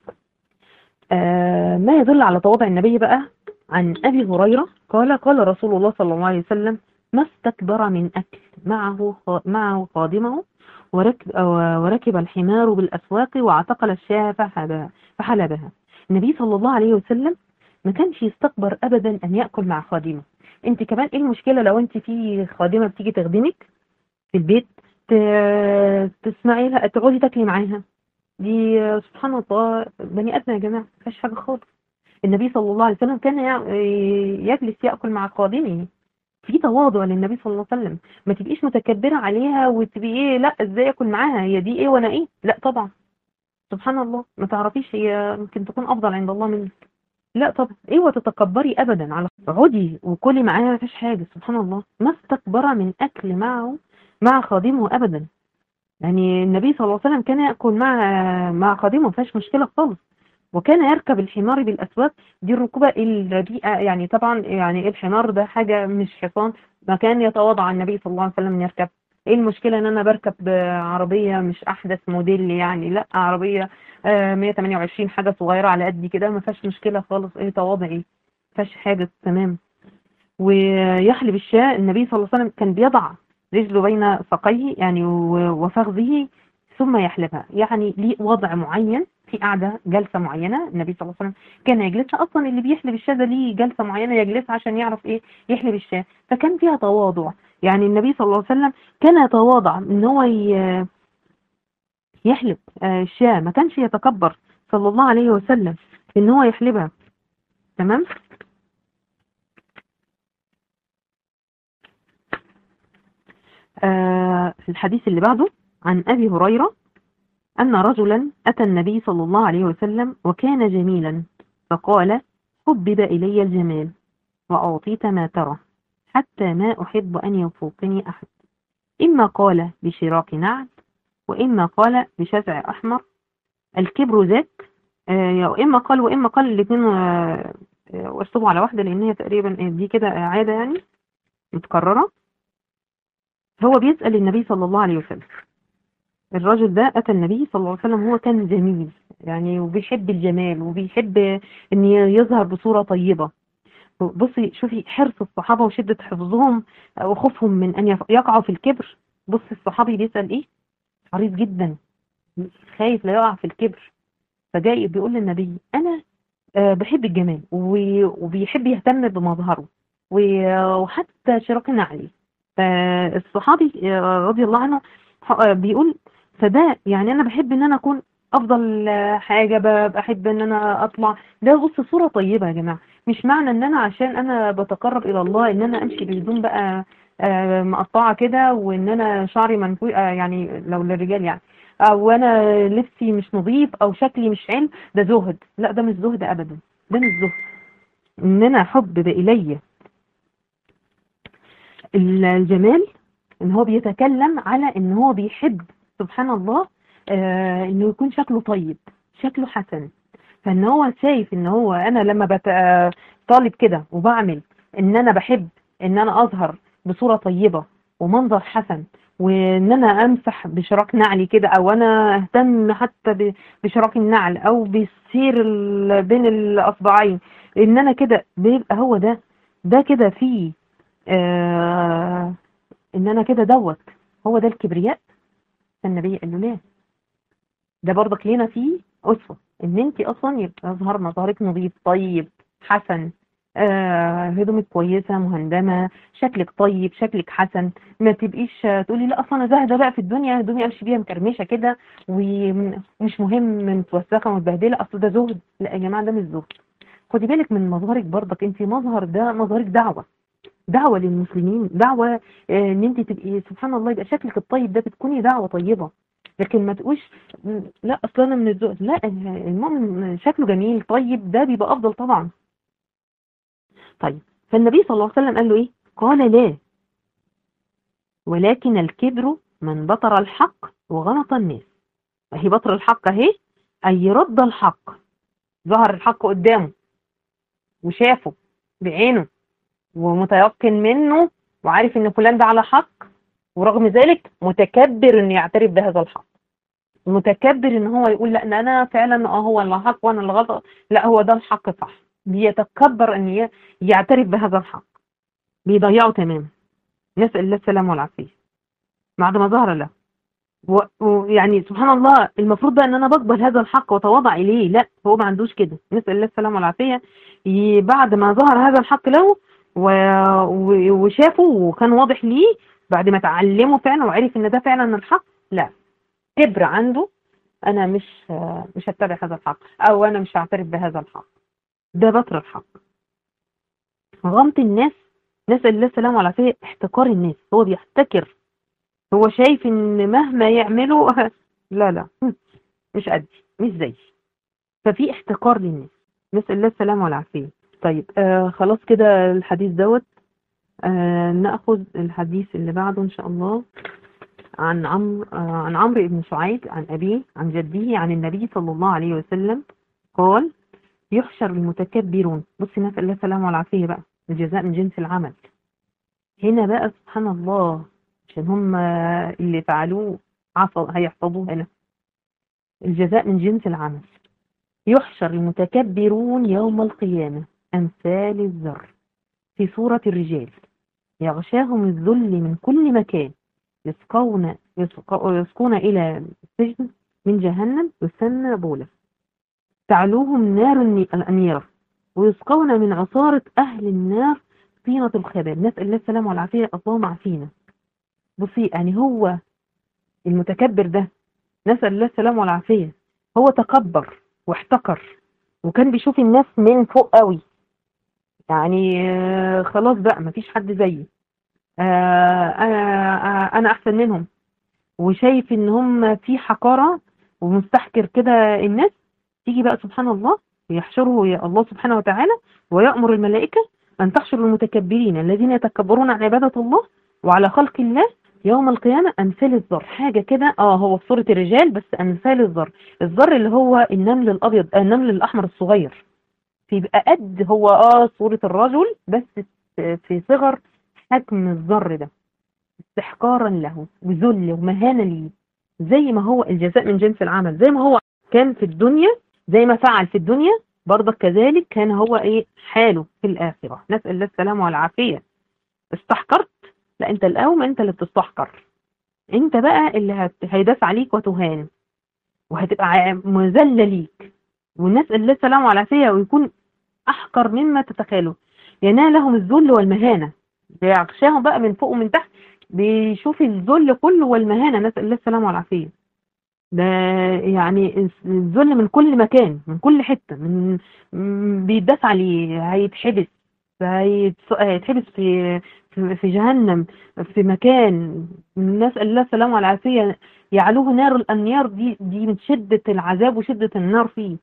آه ما يدل على تواضع النبي بقى، عن أبي هريرة قال قال رسول الله صلى الله عليه وسلم ما استكبر من أكل معه خ- معه خادمه، وركب, وركب الحمار بالأسواق واعتقل الشاة فحلبها فحلبها. النبي صلى الله عليه وسلم ما كانش يستكبر أبدا أن يأكل مع خادمه. انت كمان ايه المشكلة لو انت في خادمة بتيجي تخدمك في البيت، ت- تسمعي لها تقعدي تاكلي معاها؟ دي سبحان الله بني ادم يا جماعه، ما فيهاش حاجه خالص. النبي صلى الله عليه وسلم كان يع- يجلس ياكل مع خادمه، في تواضع للنبي صلى الله عليه وسلم. ما تبقيش متكبره عليها وتبقي ايه، لا ازاي اكل معاها، هي دي ايه وانا ايه، لا طبعا. سبحان الله ما تعرفيش هي ممكن تكون افضل عند الله منك. لا طبعا ايه وتتكبري ابدا على، اقعدي وكلي معاها ما فيش حاجه. سبحان الله ما استكبر من اكل معه مع خادمه ابدا. يعني النبي صلى الله عليه وسلم كان يأكل مع مع خادمه ما فيهاش مشكلة خالص. وكان يركب الحمار بالأسواق، دي الركوبة الرديئة، يعني طبعا يعني الحمار ده حاجة مش حصان، ما كان يتواضع النبي صلى الله عليه وسلم ان يركب. ايه المشكلة ان انا بركب عربية مش احدث موديل، يعني لا عربية آه، مية وتمانية وعشرين حاجة صغيرة على قد كده، ما فيهاش مشكلة خالص، ايه تواضعي ما فيهاش حاجة. تمام. ويحلب الشاة، النبي صلى الله عليه وسلم كان بيضع رجله بين ساقيه يعني و- وفخذه ثم يحلبها، يعني ليه وضع معين في قاعدة جلسة معينة النبي صلى الله عليه وسلم كان يجلسها. أصلا اللي بيحلب الشاة ده ليه جلسة معينة يجلسها عشان يعرف إيه يحلب الشاة، فكان فيها تواضع. يعني النبي صلى الله عليه وسلم كان يتواضع إن هو ي- يحلب آه، الشاة، ما كانش يتكبر صلى الله عليه وسلم إن هو يحلبها. تمام. آه في الحديث اللي بعده عن أبي هريرة أن رجلا أتى النبي صلى الله عليه وسلم وكان جميلا، فقال حبب إلي الجمال وأعطيت ما ترى، حتى ما أحب أن يفوقني أحد. إما قال بشراك نعل، وإما قال بشزع أحمر. الكبر ذاك، آه، وإما قال وإما قال الاثنين آه، آه، واشطبوا على واحدة، لأن هي تقريبا دي كده عادة يعني متكررة. هو بيسأل النبي صلى الله عليه وسلم. الرجل ده أتى النبي صلى الله عليه وسلم، هو كان جميل يعني، وبيحب الجمال، وبيحب إن يظهر بصورة طيبة. بصي شوفي حرص الصحابة وشدة حفظهم وخوفهم من أن يقعوا في الكبر. بصي الصحابي بيسأل إيه، حريص جدا، خايف لا يقع في الكبر. فجاي بيقول للنبي أنا آه، بحب الجمال، و- وبيحب يهتم بمظهره، و- وحتى شراك نعلي. فالصحابي آه، رضي الله عنه آه، بيقول فده يعني انا بحب ان انا اكون افضل آه، حاجه، ب- بحب ان انا اطلع. ده بص صوره طيبه يا جماعه. مش معنى ان انا عشان انا بتقرب الى الله ان انا امشي بهدوم بقى آه، مقطعه كده، وان انا شعري منفوش آه، يعني لو للرجال يعني، او انا لبسي مش نظيف او شكلي مش حلو. ده زهد؟ لا، ده مش زهد ابدا. ده مش زهد. ان انا حبب الي الجمال، ان هو بيتكلم على ان هو بيحب سبحان الله آه انه يكون شكله طيب، شكله حسن. فان هو شايف ان هو انا لما بت آه، طالب كده وبعمل ان انا بحب ان انا اظهر بصورة طيبة ومنظر حسن، وان انا امسح بشراك نعلي كده، او انا اهتم حتى ب- بشراك النعل او بالسير ال- بين الاصبعين، ان انا كده بيبقى هو ده. ده كده فيه آه ان انا كده دوت هو ده الكبرياء. فالنبي قال له لا، ده برضك لينا فيه اسوه، ان انت اصلا يبقى يظهر مظهرك نظيف طيب حسن، آه هدومك كويسه مهندمه، شكلك طيب، شكلك حسن. ما تبقيش تقولي لا اصلا انا زاهده بقى في الدنيا، هدومي امشي بيها مكرمشه كده ومش مهم متوسخه ومتبهدله، اصل ده زهد. لا يا جماعه، ده مش زهد. خدي بالك من مظهرك برضك، انت مظهر ده مظهرك دعوه، دعوة للمسلمين، دعوة آه، ان انت تبقي سبحان الله يبقى شكلك الطيب ده، بتكوني دعوة طيبة. لكن ما تقولش م، لا اصلا انا من الذوق. لا، المؤمن شكله جميل طيب ده بيبقى افضل طبعا. طيب، فالنبي صلى الله عليه وسلم قال له ايه؟ قال لا، ولكن الكبر من بطر الحق وغلط الناس. اهي بطر الحق اهي، اي رد الحق، ظهر الحق قدامه وشافه بعينه ومتيقن منه وعارف ان فلان ده على حق، ورغم ذلك متكبر انه يعترف بهذا الحق، متكبر ان هو يقول لا، إن انا فعلا اه هو اللي حق وانا اللي غلط، لا هو ده الحق صح. بيتكبر ان ي- يعترف بهذا الحق، بيضيعه تماما. نسأل الله السلامة والعافية بعد ما ظهر له. و- ويعني سبحان الله، المفروض بقى ان انا بقبل هذا الحق واتواضع اليه. لا، هو ما عندوش كده. نسأل الله السلامة والعافية. ي- بعد ما ظهر هذا الحق له و... و... وشافه وكان واضح ليه، بعد ما تعلمه فعلا وعرف ان ده فعلا الحق، لا، كبر عنده. انا مش مش هتبع هذا الحق، او انا مش هعترف بهذا الحق. ده بطر الحق. غمط الناس، نسأل الله السلامة والعافية. احتقار الناس، هو بيحتكر، هو شايف ان مهما يعملوا لا لا مش قدي، مش زي. ففي احتقار للناس، نسأل الله السلامة والعافية. طيب آه خلاص كده الحديث دوت. آه نأخذ الحديث اللي بعده إن شاء الله. عن عمرو آه عن عمرو بن شعيب عن أبيه عن جده عن النبي صلى الله عليه وسلم قال: يحشر المتكبرون. بصي نسأل الله السلامة والعافية بقى، الجزاء من جنس العمل. هنا بقى سبحان الله، عشان هم اللي فعلوه عصوا هيحفظوه هنا. الجزاء من جنس العمل. يحشر المتكبرون يوم القيامة أمثال الذر في صورة الرجال، يغشاهم الذل من كل مكان، يسقون يسقون إلى سجن من جهنم يسمى بولا، تعلوهم نار الأنيار، ويسقون من عصارة أهل النار طينة الخبال. نسأل الله السلامة والعافية، اللهم عافينا. بصي يعني هو المتكبر ده، نسأل الله السلامة والعافية، هو تكبر واحتقر، وكان بيشوف الناس من فوق قوي، يعني آه، خلاص بقى مفيش حد زيي، آه، انا آه، انا احسن منهم، وشايف ان هم في حقارة ومستحكر كده الناس. تيجي بقى سبحان الله يحشره يا الله سبحانه وتعالى ويأمر الملائكة أن تحشر المتكبرين الذين يتكبرون عن عبادة الله وعلى خلق الله يوم القيامة أمثال الذر، حاجة كده اه هو في صورة الرجال بس أمثال الذر. الذر اللي هو النمل الأبيض، آه، النمل الأحمر الصغير، بيبقى قد هو اه صورة الرجل بس في صغر حجم الذر ده، استحقارا له وذل ومهانة ليه. زي ما هو الجزاء من جنس العمل، زي ما هو كان في الدنيا، زي ما فعل في الدنيا برضك كذلك كان هو ايه حاله في الآخرة. نسأل الله السلامة والعافية. استحقرت؟ لا، انت الأول انت اللي بتستحقر، انت بقى اللي هت... هيداس عليك وتهان وهتبقى ع- مذلة ليك. والناس اللي السلام والعافية ويكون أحقر مما تتخيلوا، ينالهم الذل والمهانة، بيغشاهم بقى من فوق ومن تحت، بيشوف الذل كله والمهانة، نسأل الله السلامة والعافية. ده يعني الذل من كل مكان، من كل حتة، من م- بيداس عليه، هيتحبس، هيتس- هيتحبس في في في جهنم، في مكان نسأل الله السلامة والعافية، يعلوه نار الأنيار، دي دي من شدة العذاب وشدة النار فيه.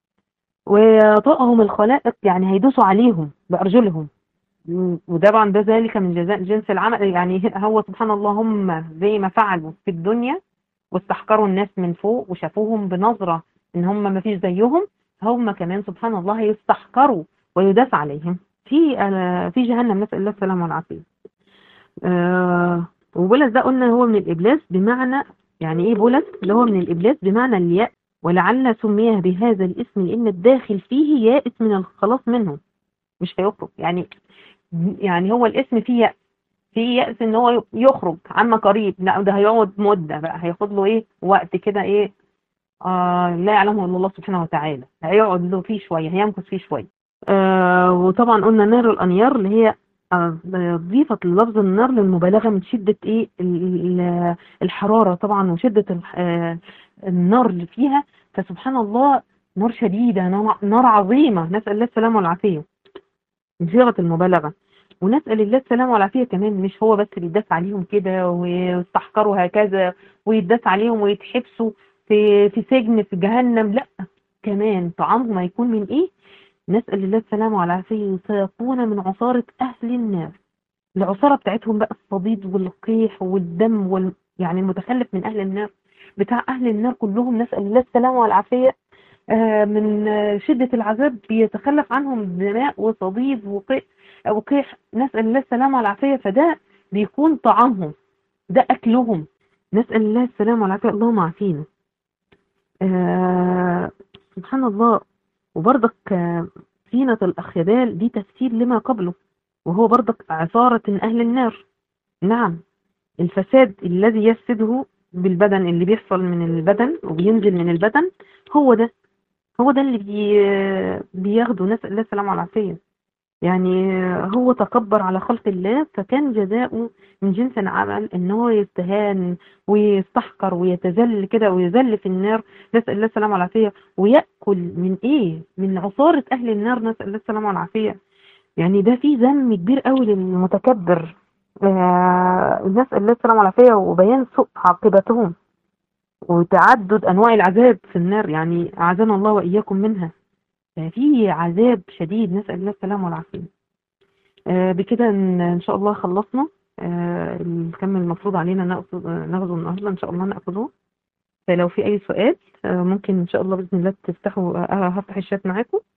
ويطأهم الخلائق، يعني هيدوسوا عليهم بأرجلهم. م- وطبعا ده ذلك من جزاء جنس العمل. يعني هو سبحان الله هم زي ما فعلوا في الدنيا واستحقروا الناس من فوق وشافوهم بنظرة ان هم ما فيش زيهم، هم كمان سبحان الله يستحقروا ويداس عليهم في آه، في جهنم، نسأل الله السلامة والعافية. آه، وبولس ده قلنا هو من الإبلاس، بمعنى يعني ايه بولس اللي هو من الإبلاس بمعنى الياء، ولعل سمي بهذا الاسم لأن الداخل فيه يائس من الخلاص منه، مش هيخرج يعني. يعني هو الاسم فيه يأس، فيه يأس ان هو يخرج عما قريب، لا ده هيقعد مدة بقى، هياخد له ايه وقت كده ايه، آه لا يعلمه الا الله سبحانه وتعالى، هيقعد له فيه شوية، هيمكث فيه شوية. آه وطبعا قلنا نار الأنيار اللي هي آه، ضيفت للفظ النار للمبالغة من شدة ايه ال- ال- الحرارة طبعا وشدة الح- آه، النار اللي فيها. فسبحان الله نار شديدة، نار نار عظيمة، نسأل الله السلامة والعافية من صيغة المبالغة. ونسأل الله السلامة والعافية كمان، مش هو بس بيداس عليهم كده ويستحقروا هكذا ويداس عليهم ويتحبسوا في في سجن في جهنم، لا، كمان طعامهم هيكون من ايه؟ نسأل الله السلامة والعافية، سيكون من عصارة أهل النار. العصارة بتاعتهم بقى الصديد والقيح والدم وال... يعني المتخلف من أهل النار بتاع أهل النار كلهم، نسأل الله السلامة والعافية. آه، من آه، شدة العذاب بيتخلف عنهم دماء وصديد وقيح وقيح، نسأل الله السلامة والعافية. فده بيكون طعامهم، ده أكلهم، نسأل الله السلامة والعافية، اللهم عافينا. آه سبحان الله. وبرضك آه، سينة الأخيبال دي تفسير لما قبله، وهو برضك عصارة أهل النار. نعم، الفساد الذي يفسده بالبدن، اللي بيحصل من البدن وبينزل من البدن، هو ده هو ده اللي بي بياخده، نسأل الله السلامة والعافية. يعني هو تكبر على خلق الله، فكان جزاؤه من جنس العمل ان هو يستهان ويستحقر ويتذل كده ويذل في النار، نسأل الله السلامة والعافية. ويأكل من ايه؟ من عصارة اهل النار، نسأل الله السلامة والعافية. يعني ده فيه ذم كبير قوي للمتكبر، آه نسأل الله السلامة والعافية، وبيان سوء عاقبتهم وتعدد انواع العذاب في النار، يعني اعاذنا الله واياكم منها. ففي عذاب شديد، نسأل الله السلامة والعافية. آه بكده ان إن شاء الله خلصنا آه الكم المفروض علينا ناخذ ناخذه النهارده، ان شاء الله ناخذه. فلو في اي سؤال آه ممكن ان شاء الله باذن الله تفتحوا، آه هفتح الشات معاكم